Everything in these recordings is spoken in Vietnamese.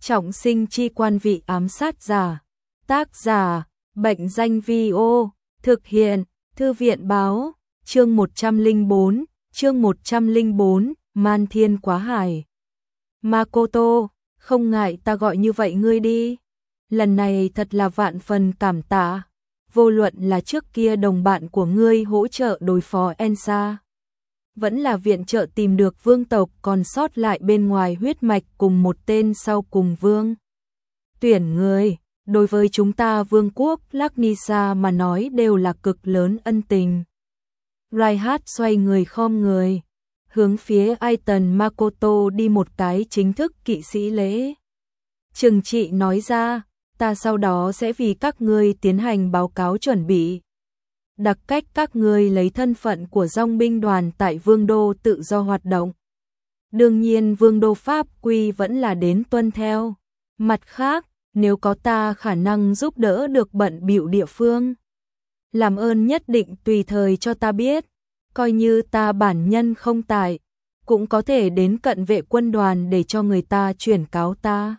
Trọng sinh chi quan vị ám sát giả. Tác giả, Bệnh danh Vi-ô, thực hiện, Thư viện báo, chương 104, Man Thiên Quá Hải. Makoto, không ngại ta gọi như vậy ngươi đi. Lần này thật là vạn phần cảm tạ. Vô luận là trước kia đồng bạn của ngươi hỗ trợ đối phó Ensa, vẫn là viện trợ tìm được vương tộc còn sót lại bên ngoài huyết mạch cùng một tên sau cùng vương tuyển người, đối với chúng ta vương quốc Laknisa mà nói đều là cực lớn ân tình. Raihat xoay người khom người, hướng phía Aiton Makoto đi một cái chính thức kỵ sĩ lễ. Trừng trị nói ra, ta sau đó sẽ vì các ngươi tiến hành báo cáo chuẩn bị. Đặc cách các ngươi lấy thân phận của dòng binh đoàn tại vương đô tự do hoạt động. Đương nhiên vương đô pháp quy vẫn là đến tuân theo. Mặt khác, nếu có ta khả năng giúp đỡ được bận bịu địa phương, làm ơn nhất định tùy thời cho ta biết. Coi như ta bản nhân không tại, cũng có thể đến cận vệ quân đoàn để cho người ta chuyển cáo ta.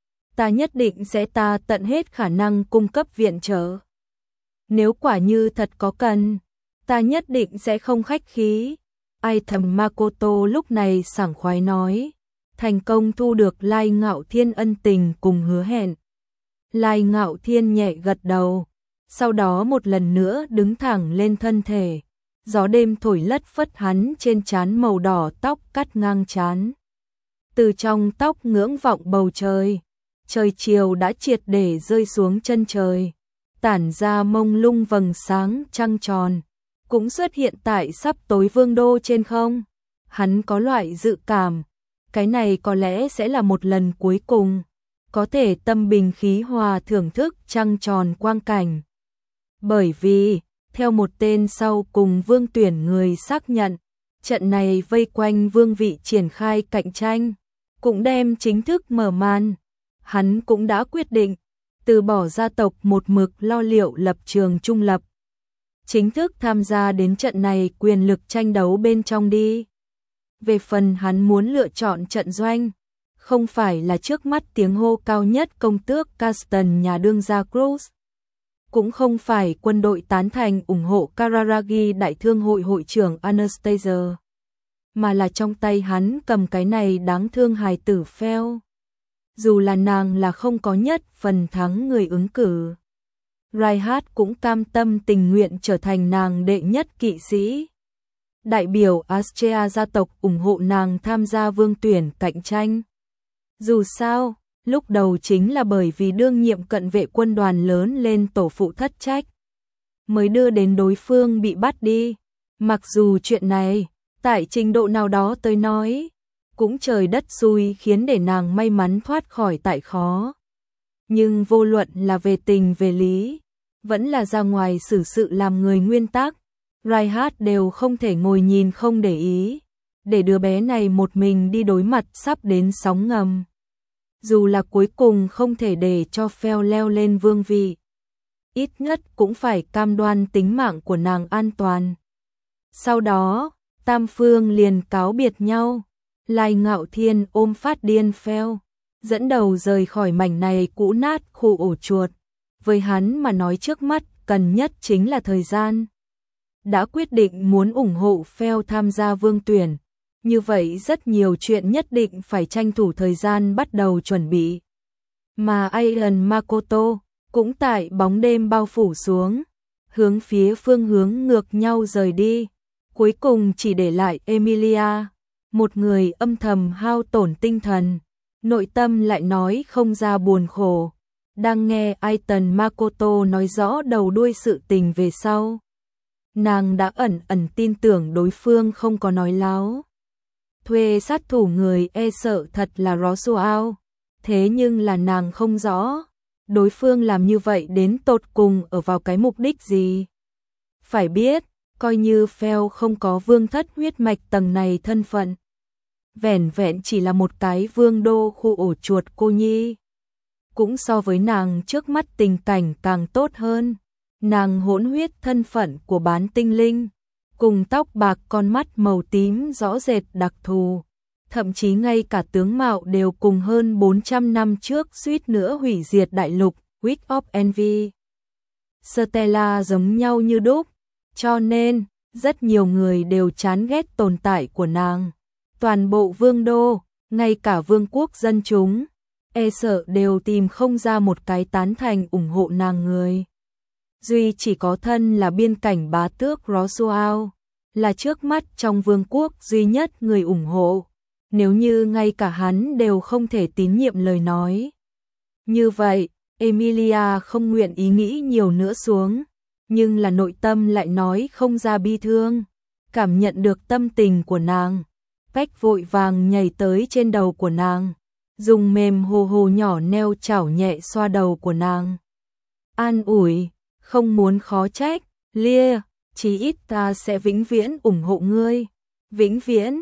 Ta nhất định sẽ tận hết khả năng cung cấp viện trợ. Nếu quả như thật có cần, ta nhất định sẽ không khách khí. Aiton Makoto lúc này sảng khoái nói, thành công thu được Lai Ngạo Thiên ân tình cùng hứa hẹn. Lai Ngạo Thiên nhẹ gật đầu, sau đó một lần nữa đứng thẳng lên thân thể. Gió đêm thổi lất phất hắn trên trán màu đỏ tóc cắt ngang trán. Từ trong tóc ngưỡng vọng bầu trời, trời chiều đã triệt để rơi xuống chân trời, tản ra mông lung vầng sáng trăng tròn, cũng xuất hiện tại sắp tối vương đô trên không. Hắn có loại dự cảm, cái này có lẽ sẽ là một lần cuối cùng, có thể tâm bình khí hòa thưởng thức trăng tròn quang cảnh. Bởi vì, theo một tên sau cùng vương tuyển người xác nhận, trận này vây quanh vương vị triển khai cạnh tranh, cũng đem chính thức mở màn. Hắn cũng đã quyết định, từ bỏ gia tộc một mực lo liệu lập trường trung lập, chính thức tham gia đến trận này quyền lực tranh đấu bên trong đi. Về phần hắn muốn lựa chọn trận doanh, không phải là trước mắt tiếng hô cao nhất công tước Caston nhà đương gia Cruz, cũng không phải quân đội tán thành ủng hộ Kararagi đại thương hội hội trưởng Anastasia, mà là trong tay hắn cầm cái này đáng thương hài tử Phèo. Dù là nàng là không có nhất phần thắng người ứng cử, Raihat cũng cam tâm tình nguyện trở thành nàng đệ nhất kỵ sĩ. Đại biểu Astrea gia tộc ủng hộ nàng tham gia vương tuyển cạnh tranh. Dù sao, lúc đầu chính là bởi vì đương nhiệm cận vệ quân đoàn lớn lên tổ phụ thất trách, mới đưa đến đối phương bị bắt đi. Mặc dù chuyện này, tại trình độ nào đó tới nói, cũng trời đất xui khiến để nàng may mắn thoát khỏi tại khó. Nhưng vô luận là về tình về lý, vẫn là ra ngoài xử sự làm người nguyên tắc, Raihat đều không thể ngồi nhìn không để ý, để đứa bé này một mình đi đối mặt sắp đến sóng ngầm. Dù là cuối cùng không thể để cho Phèo leo lên vương vị, ít nhất cũng phải cam đoan tính mạng của nàng an toàn. Sau đó, tam phương liền cáo biệt nhau. Lai Ngạo Thiên ôm phát điên Phèo, dẫn đầu rời khỏi mảnh này cũ nát khu ổ chuột. Với hắn mà nói trước mắt cần nhất chính là thời gian. Đã quyết định muốn ủng hộ Phèo tham gia vương tuyển, như vậy rất nhiều chuyện nhất định phải tranh thủ thời gian bắt đầu chuẩn bị. Mà Aiton Makoto cũng tại bóng đêm bao phủ xuống, hướng phía phương hướng ngược nhau rời đi, cuối cùng chỉ để lại Emilia, một người âm thầm hao tổn tinh thần, nội tâm lại nói không ra buồn khổ. Đang nghe Aiton Makoto nói rõ đầu đuôi sự tình về sau, nàng đã ẩn ẩn tin tưởng đối phương không có nói láo. Thuê sát thủ người e sợ thật là Roswell, thế nhưng là nàng không rõ, đối phương làm như vậy đến tột cùng ở vào cái mục đích gì. Phải biết, coi như Phèo không có vương thất huyết mạch tầng này thân phận, vẻn vẹn chỉ là một cái vương đô khu ổ chuột cô nhi, cũng so với nàng trước mắt tình cảnh càng tốt hơn. Nàng hỗn huyết thân phận của bán tinh linh, cùng tóc bạc con mắt màu tím rõ rệt đặc thù, thậm chí ngay cả tướng mạo đều cùng hơn 400 năm trước suýt nữa hủy diệt đại lục, Witch of Envy. Stella giống nhau như đúc, cho nên rất nhiều người đều chán ghét tồn tại của nàng. Toàn bộ vương đô, ngay cả vương quốc dân chúng, e sợ đều tìm không ra một cái tán thành ủng hộ nàng người. Duy chỉ có thân là biên cảnh bá tước Roswell, là trước mắt trong vương quốc duy nhất người ủng hộ. Nếu như ngay cả hắn đều không thể tín nhiệm lời nói. Như vậy, Emilia không nguyện ý nghĩ nhiều nữa xuống, nhưng là nội tâm lại nói không ra bi thương. Cảm nhận được tâm tình của nàng, Peck vội vàng nhảy tới trên đầu của nàng, dùng mềm hồ hồ nhỏ neo chảo nhẹ xoa đầu của nàng. An ủi, không muốn khó trách, Lia, chí ít ta sẽ vĩnh viễn ủng hộ ngươi. Vĩnh viễn,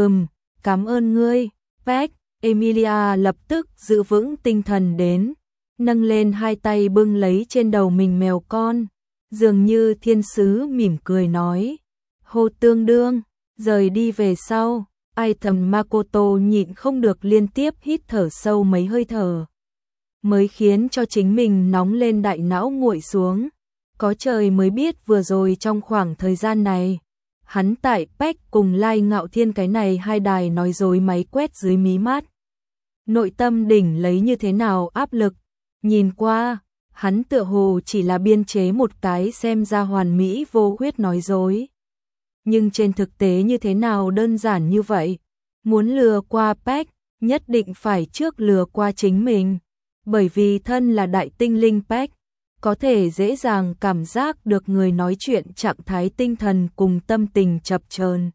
cảm ơn ngươi, Peck. Emilia lập tức giữ vững tinh thần đến, nâng lên hai tay bưng lấy trên đầu mình mèo con, dường như thiên sứ mỉm cười nói. Hồ Tương Đương, rời đi về sau, ai thầm Makoto nhịn không được liên tiếp hít thở sâu mấy hơi thở. Mới khiến cho chính mình nóng lên đại não nguội xuống. Có trời mới biết vừa rồi trong khoảng thời gian này, hắn tại Peck cùng Lai Ngạo Thiên cái này hai đài nói dối máy quét dưới mí mắt. Nội tâm đỉnh lấy như thế nào áp lực, nhìn qua, hắn tựa hồ chỉ là biên chế một cái xem ra hoàn mỹ vô khuyết nói dối. Nhưng trên thực tế như thế nào đơn giản như vậy, muốn lừa qua Peck, nhất định phải trước lừa qua chính mình, bởi vì thân là đại tinh linh Peck, có thể dễ dàng cảm giác được người nói chuyện trạng thái tinh thần cùng tâm tình chập chờn.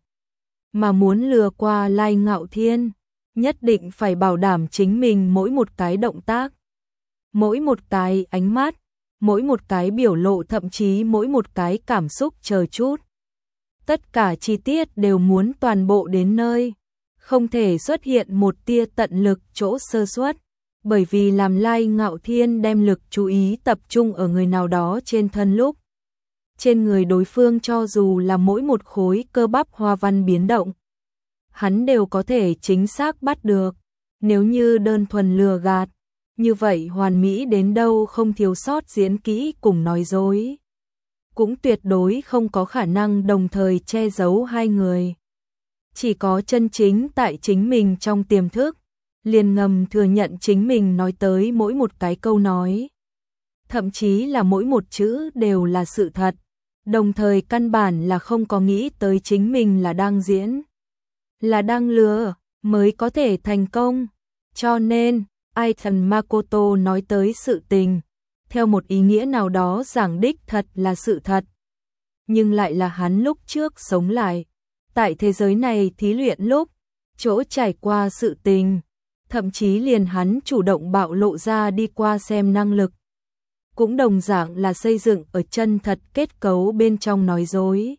Mà muốn lừa qua Lai Ngạo Thiên, nhất định phải bảo đảm chính mình mỗi một cái động tác, mỗi một cái ánh mắt, mỗi một cái biểu lộ, thậm chí mỗi một cái cảm xúc chờ chút. Tất cả chi tiết đều muốn toàn bộ đến nơi, không thể xuất hiện một tia tận lực chỗ sơ suất, bởi vì làm Lai Ngạo Thiên đem lực chú ý tập trung ở người nào đó trên thân lúc. Trên người đối phương cho dù là mỗi một khối cơ bắp hoa văn biến động, hắn đều có thể chính xác bắt được. Nếu như đơn thuần lừa gạt, như vậy hoàn mỹ đến đâu không thiếu sót diễn kỹ cùng nói dối, cũng tuyệt đối không có khả năng đồng thời che giấu hai người. Chỉ có chân chính tại chính mình trong tiềm thức, liền ngầm thừa nhận chính mình nói tới mỗi một cái câu nói, thậm chí là mỗi một chữ đều là sự thật, đồng thời căn bản là không có nghĩ tới chính mình là đang diễn, là đang lừa, mới có thể thành công. Cho nên, ai thần Makoto nói tới sự tình, theo một ý nghĩa nào đó giảng đích thật là sự thật, nhưng lại là hắn lúc trước sống lại, tại thế giới này thí luyện lúc, chỗ trải qua sự tình, thậm chí liền hắn chủ động bạo lộ ra đi qua xem năng lực, cũng đồng dạng là xây dựng ở chân thật kết cấu bên trong nói dối.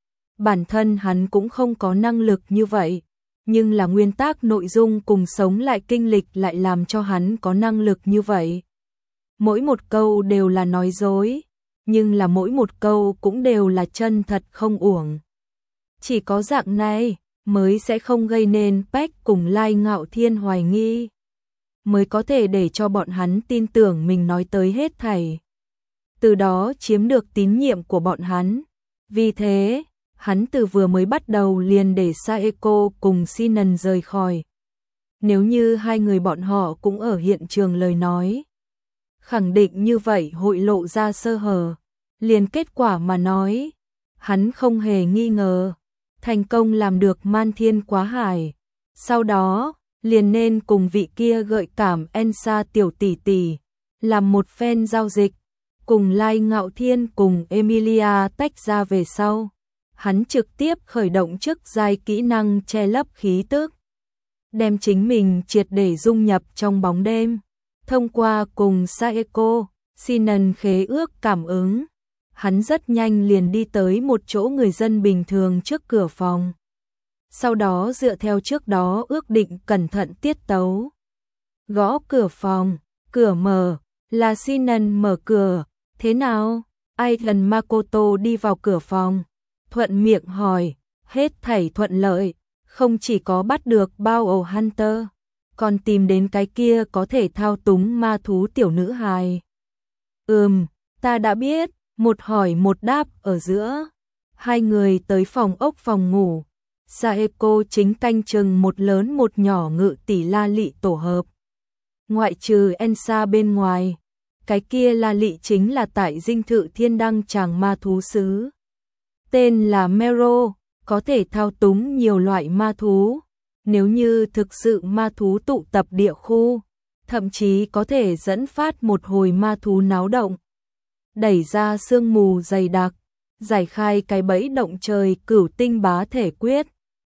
Bản thân hắn cũng không có năng lực như vậy, nhưng là nguyên tắc nội dung cùng sống lại kinh lịch lại làm cho hắn có năng lực như vậy. Mỗi một câu đều là nói dối, nhưng là mỗi một câu cũng đều là chân thật không uổng. Chỉ có dạng này mới sẽ không gây nên Peck cùng Lai Ngạo Thiên hoài nghi, mới có thể để cho bọn hắn tin tưởng mình nói tới hết thảy, từ đó chiếm được tín nhiệm của bọn hắn. Vì thế, hắn từ vừa mới bắt đầu liền để Saeko cùng Sinan rời khỏi. Nếu như hai người bọn họ cũng ở hiện trường lời nói, khẳng định như vậy hội lộ ra sơ hở. Liền kết quả mà nói, hắn không hề nghi ngờ, thành công làm được man thiên quá hải. Sau đó, liền nên cùng vị kia gợi cảm Ensa tiểu tỷ tỷ, làm một phen giao dịch, cùng Lai Ngạo Thiên cùng Emilia tách ra về sau. Hắn trực tiếp khởi động chức giai kỹ năng che lấp khí tức, đem chính mình triệt để dung nhập trong bóng đêm, thông qua cùng Saeko, Sinan khế ước cảm ứng. Hắn rất nhanh liền đi tới một chỗ người dân bình thường trước cửa phòng. Sau đó dựa theo trước đó ước định cẩn thận tiết tấu, gõ cửa phòng, cửa mở, là Sinan mở cửa. Thế nào? Ai lần Makoto đi vào cửa phòng, thuận miệng hỏi, hết thảy thuận lợi, không chỉ có bắt được Bao Hunter, còn tìm đến cái kia có thể thao túng ma thú tiểu nữ hài. Ta đã biết, một hỏi một đáp ở giữa. Hai người tới phòng ốc phòng ngủ. Saeko chính canh chừng một lớn một nhỏ ngự tỷ La Lị tổ hợp. Ngoại trừ Ensa bên ngoài, cái kia La Lị chính là tại dinh thự thiên đăng chàng ma thú sứ. Tên là Mero, có thể thao túng nhiều loại ma thú. Nếu như thực sự ma thú tụ tập địa khu, thậm chí có thể dẫn phát một hồi ma thú náo động. Đẩy ra sương mù dày đặc, giải khai cái bẫy động trời cửu tinh bá thể quyết.